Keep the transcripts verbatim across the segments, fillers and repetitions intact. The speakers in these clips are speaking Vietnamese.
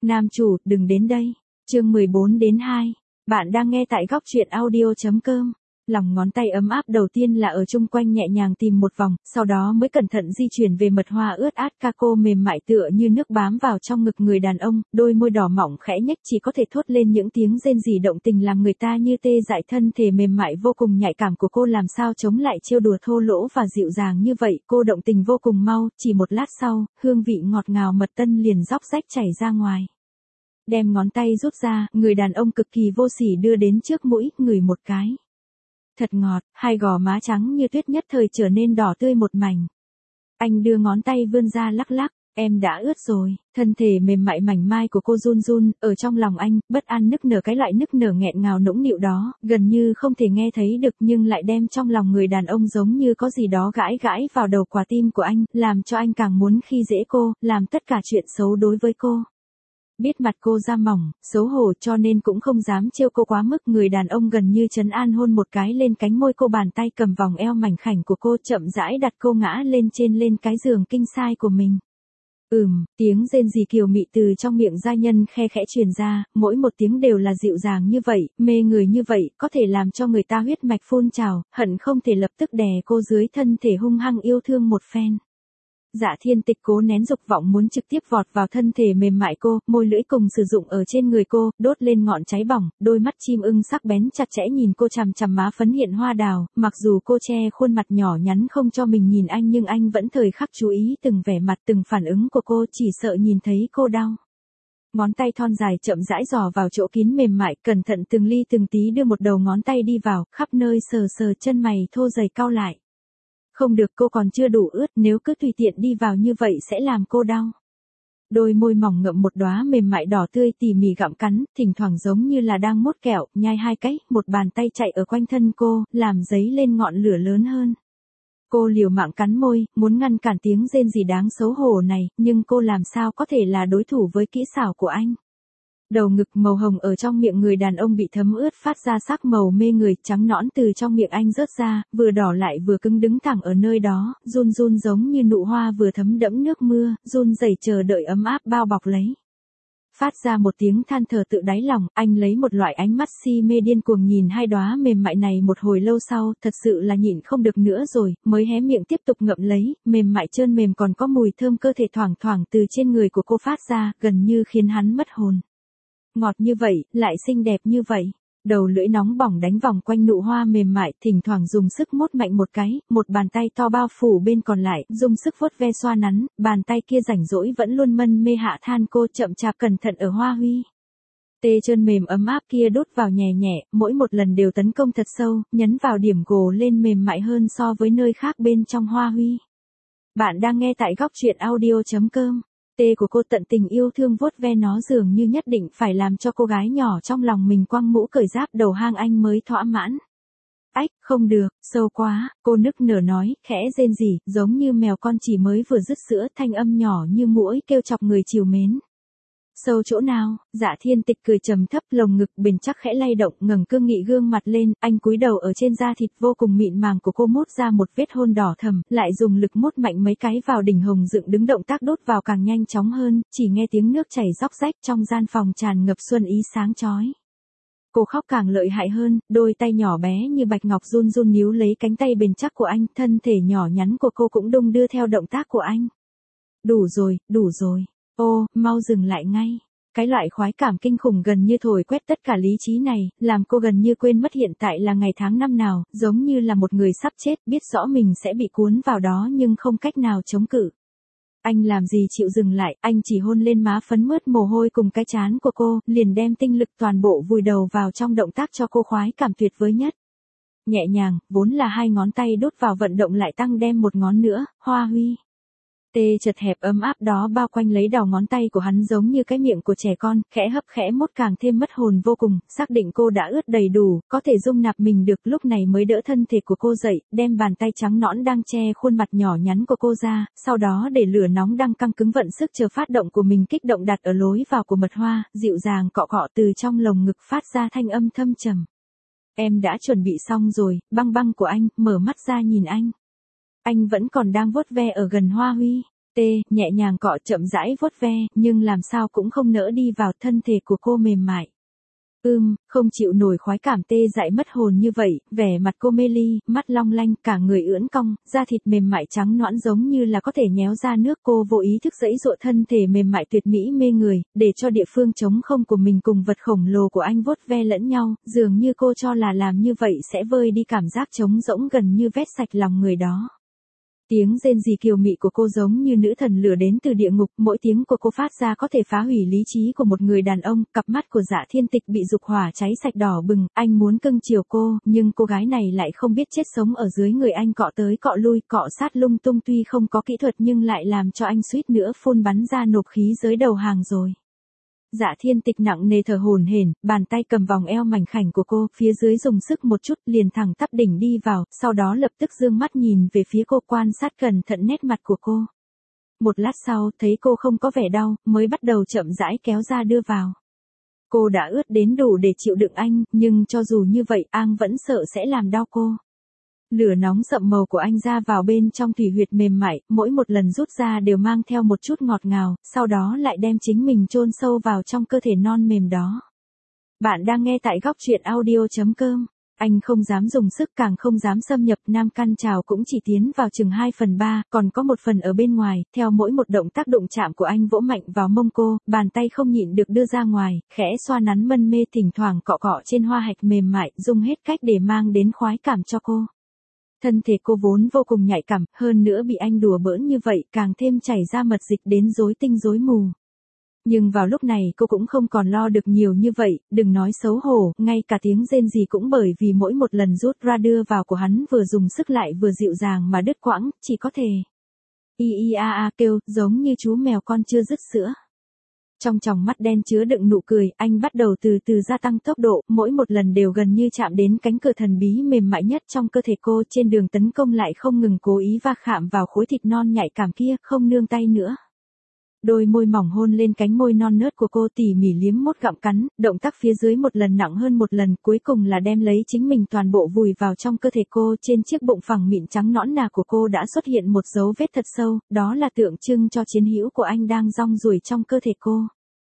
Nam chủ, đừng đến đây. Chương mười bốn đến hai. Bạn đang nghe tại góc truyện audio chấm com. Lòng ngón tay ấm áp đầu tiên là ở chung quanh nhẹ nhàng tìm một vòng, sau đó mới cẩn thận di chuyển về mật hoa ướt át caco mềm mại tựa như nước bám vào trong ngực người đàn ông, đôi môi đỏ mỏng khẽ nhếch chỉ có thể thốt lên những tiếng rên rỉ động tình làm người ta như tê dại. Thân thể mềm mại vô cùng nhạy cảm của cô làm sao chống lại trêu đùa thô lỗ và dịu dàng như vậy, cô động tình vô cùng mau, chỉ một lát sau, hương vị ngọt ngào mật tân liền róc rách chảy ra ngoài. Đem ngón tay rút ra, người đàn ông cực kỳ vô sỉ đưa đến trước mũi, ngửi một cái. Thật ngọt, hai gò má trắng như tuyết nhất thời trở nên đỏ tươi một mảnh. Anh đưa ngón tay vươn ra lắc lắc, em đã ướt rồi. Thân thể mềm mại mảnh mai của cô run run, ở trong lòng anh, bất an nức nở, cái loại nức nở nghẹn ngào nũng nịu đó, gần như không thể nghe thấy được nhưng lại đem trong lòng người đàn ông giống như có gì đó gãi gãi vào đầu quả tim của anh, làm cho anh càng muốn khi dễ cô, làm tất cả chuyện xấu đối với cô. Biết mặt cô da mỏng, xấu hổ cho nên cũng không dám trêu cô quá mức, người đàn ông gần như trấn an hôn một cái lên cánh môi cô, bàn tay cầm vòng eo mảnh khảnh của cô chậm rãi đặt cô ngã lên trên lên cái giường kinh sai của mình. Ừm, tiếng rên rỉ kiều mị từ trong miệng gia nhân khe khẽ truyền ra, mỗi một tiếng đều là dịu dàng như vậy, mê người như vậy, có thể làm cho người ta huyết mạch phun trào, hận không thể lập tức đè cô dưới thân thể hung hăng yêu thương một phen. Dạ Thiên Tịch cố nén dục vọng muốn trực tiếp vọt vào thân thể mềm mại cô, môi lưỡi cùng sử dụng ở trên người cô, đốt lên ngọn cháy bỏng, đôi mắt chim ưng sắc bén chặt chẽ nhìn cô, chằm chằm má phấn hiện hoa đào, mặc dù cô che khuôn mặt nhỏ nhắn không cho mình nhìn anh nhưng anh vẫn thời khắc chú ý từng vẻ mặt từng phản ứng của cô, chỉ sợ nhìn thấy cô đau. Ngón tay thon dài chậm rãi dò vào chỗ kín mềm mại, cẩn thận từng ly từng tí đưa một đầu ngón tay đi vào, khắp nơi sờ sờ, chân mày thô dày cau lại. Không được, cô còn chưa đủ ướt, nếu cứ tùy tiện đi vào như vậy sẽ làm cô đau. Đôi môi mỏng ngậm một đóa mềm mại đỏ tươi tỉ mỉ gặm cắn, thỉnh thoảng giống như là đang mốt kẹo, nhai hai cái, một bàn tay chạy ở quanh thân cô, làm dấy lên ngọn lửa lớn hơn. Cô liều mạng cắn môi, muốn ngăn cản tiếng rên rỉ đáng xấu hổ này, nhưng cô làm sao có thể là đối thủ với kỹ xảo của anh. Đầu ngực màu hồng ở trong miệng người đàn ông bị thấm ướt phát ra sắc màu mê người, trắng nõn từ trong miệng anh rớt ra, vừa đỏ lại vừa cứng đứng thẳng ở nơi đó, run run giống như nụ hoa vừa thấm đẫm nước mưa, run rẩy chờ đợi ấm áp bao bọc lấy. Phát ra một tiếng than thở tự đáy lòng, anh lấy một loại ánh mắt si mê điên cuồng nhìn hai đóa mềm mại này một hồi lâu sau, thật sự là nhịn không được nữa rồi, mới hé miệng tiếp tục ngậm lấy, mềm mại trơn mềm còn có mùi thơm cơ thể thoảng thoảng từ trên người của cô phát ra, gần như khiến hắn mất hồn. Ngọt như vậy, lại xinh đẹp như vậy. Đầu lưỡi nóng bỏng đánh vòng quanh nụ hoa mềm mại, thỉnh thoảng dùng sức mốt mạnh một cái, một bàn tay to bao phủ bên còn lại, dùng sức vuốt ve xoa nắn, bàn tay kia rảnh rỗi vẫn luôn mân mê hạ than cô chậm chạp cẩn thận ở hoa huy. Tê trơn mềm ấm áp kia đốt vào nhẹ nhẹ, mỗi một lần đều tấn công thật sâu, nhấn vào điểm gồ lên mềm mại hơn so với nơi khác bên trong hoa huy. Bạn đang nghe tại góc truyện audio chấm com. Tê của cô tận tình yêu thương vuốt ve nó dường như nhất định phải làm cho cô gái nhỏ trong lòng mình quăng mũ cởi giáp đầu hang anh mới thỏa mãn. Ách, không được, sâu quá, cô nức nở nói, khẽ rên rỉ, giống như mèo con chỉ mới vừa dứt sữa, thanh âm nhỏ như muỗi kêu chọc người trìu mến. Sâu chỗ nào? Dạ Thiên Tịch cười trầm thấp, lồng ngực bền chắc khẽ lay động, ngẩng cương nghị gương mặt lên, anh cúi đầu ở trên da thịt vô cùng mịn màng của cô mốt ra một vết hôn đỏ thầm, lại dùng lực mốt mạnh mấy cái vào đỉnh hồng dựng đứng, động tác đốt vào càng nhanh chóng hơn, chỉ nghe tiếng nước chảy róc rách, trong gian phòng tràn ngập xuân ý sáng chói. Cô khóc càng lợi hại hơn, đôi tay nhỏ bé như bạch ngọc run run níu lấy cánh tay bền chắc của anh, thân thể nhỏ nhắn của cô cũng đung đưa theo động tác của anh. Đủ rồi, đủ rồi. Ô, mau dừng lại ngay. Cái loại khoái cảm kinh khủng gần như thổi quét tất cả lý trí này, làm cô gần như quên mất hiện tại là ngày tháng năm nào, giống như là một người sắp chết, biết rõ mình sẽ bị cuốn vào đó nhưng không cách nào chống cự. Anh làm gì chịu dừng lại, anh chỉ hôn lên má phấn mướt mồ hôi cùng cái trán của cô, liền đem tinh lực toàn bộ vùi đầu vào trong động tác cho cô khoái cảm tuyệt vời nhất. Nhẹ nhàng, vốn là hai ngón tay đốt vào vận động lại tăng đem một ngón nữa, hoa huy. Tê chật hẹp ấm áp đó bao quanh lấy đầu ngón tay của hắn giống như cái miệng của trẻ con, khẽ hấp khẽ mốt càng thêm mất hồn vô cùng, xác định cô đã ướt đầy đủ, có thể dung nạp mình được, lúc này mới đỡ thân thể của cô dậy, đem bàn tay trắng nõn đang che khuôn mặt nhỏ nhắn của cô ra, sau đó để lửa nóng đang căng cứng vận sức chờ phát động của mình kích động đặt ở lối vào của mật hoa, dịu dàng cọ cọ từ trong lồng ngực phát ra thanh âm thâm trầm. Em đã chuẩn bị xong rồi, băng băng của anh, mở mắt ra nhìn anh. Anh vẫn còn đang vuốt ve ở gần hoa huy. T, nhẹ nhàng cọ chậm rãi vuốt ve, nhưng làm sao cũng không nỡ đi vào thân thể của cô mềm mại. Ưm, không chịu nổi khoái cảm tê dại mất hồn như vậy, vẻ mặt cô mê ly, mắt long lanh, cả người ưỡn cong, da thịt mềm mại trắng nõn giống như là có thể nhéo ra nước. Cô vô ý thức giãy giụa thân thể mềm mại tuyệt mỹ mê người, để cho địa phương trống không của mình cùng vật khổng lồ của anh vuốt ve lẫn nhau, dường như cô cho là làm như vậy sẽ vơi đi cảm giác trống rỗng gần như vét sạch lòng người đó. Tiếng rên rỉ kiều mị của cô giống như nữ thần lửa đến từ địa ngục, mỗi tiếng của cô phát ra có thể phá hủy lý trí của một người đàn ông. Cặp mắt của Dạ Thiên Tịch bị dục hỏa cháy sạch đỏ bừng, anh muốn cưng chiều cô, nhưng cô gái này lại không biết chết sống ở dưới người anh, cọ tới cọ lui, cọ sát lung tung, tuy không có kỹ thuật nhưng lại làm cho anh suýt nữa phun bắn ra nộp khí giới đầu hàng rồi. Dạ Thiên Tịch nặng nề thở hổn hển, bàn tay cầm vòng eo mảnh khảnh của cô, phía dưới dùng sức một chút, liền thẳng tắp đỉnh đi vào, sau đó lập tức dương mắt nhìn về phía cô, quan sát cẩn thận nét mặt của cô. Một lát sau, thấy cô không có vẻ đau, mới bắt đầu chậm rãi kéo ra đưa vào. Cô đã ướt đến đủ để chịu đựng anh, nhưng cho dù như vậy, Ang vẫn sợ sẽ làm đau cô. Lửa nóng sậm màu của anh ra vào bên trong thủy huyệt mềm mại, mỗi một lần rút ra đều mang theo một chút ngọt ngào, sau đó lại đem chính mình chôn sâu vào trong cơ thể non mềm đó. Bạn đang nghe tại góc truyện audio chấm com. Anh không dám dùng sức, càng không dám xâm nhập, nam căn trào cũng chỉ tiến vào chừng hai phần ba, còn có một phần ở bên ngoài. Theo mỗi một động tác đụng chạm của anh vỗ mạnh vào mông cô, bàn tay không nhịn được đưa ra ngoài, khẽ xoa nắn mân mê, thỉnh thoảng cọ cọ trên hoa hạch mềm mại, dùng hết cách để mang đến khoái cảm cho cô. Thân thể cô vốn vô cùng nhạy cảm, hơn nữa bị anh đùa bỡn như vậy, càng thêm chảy ra mật dịch đến rối tinh rối mù. Nhưng vào lúc này cô cũng không còn lo được nhiều như vậy, đừng nói xấu hổ, ngay cả tiếng rên rỉ cũng bởi vì mỗi một lần rút ra đưa vào của hắn vừa dùng sức lại vừa dịu dàng mà đứt quãng, chỉ có thể y y a a kêu, giống như chú mèo con chưa dứt sữa. Trong tròng mắt đen chứa đựng nụ cười, anh bắt đầu từ từ gia tăng tốc độ, mỗi một lần đều gần như chạm đến cánh cửa thần bí mềm mại nhất trong cơ thể cô, trên đường tấn công lại không ngừng cố ý va chạm vào khối thịt non nhạy cảm kia, không nương tay nữa. Đôi môi mỏng hôn lên cánh môi non nớt của cô, tỉ mỉ liếm mốt gặm cắn, động tác phía dưới một lần nặng hơn một lần, cuối cùng là đem lấy chính mình toàn bộ vùi vào trong cơ thể cô. Trên chiếc bụng phẳng mịn trắng nõn nà của cô đã xuất hiện một dấu vết thật sâu, đó là tượng trưng cho chiến hữu của anh đang rong ruổi trong cơ thể cô.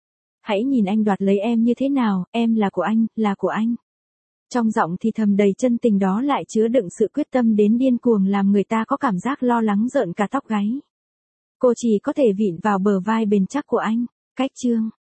Hãy nhìn anh đoạt lấy em như thế nào, em là của anh, là của anh. Trong giọng thì thầm đầy chân tình đó lại chứa đựng sự quyết tâm đến điên cuồng, làm người ta có cảm giác lo lắng rợn cả tóc gáy. Cô chỉ có thể vịn vào bờ vai bền chắc của anh. Cách chương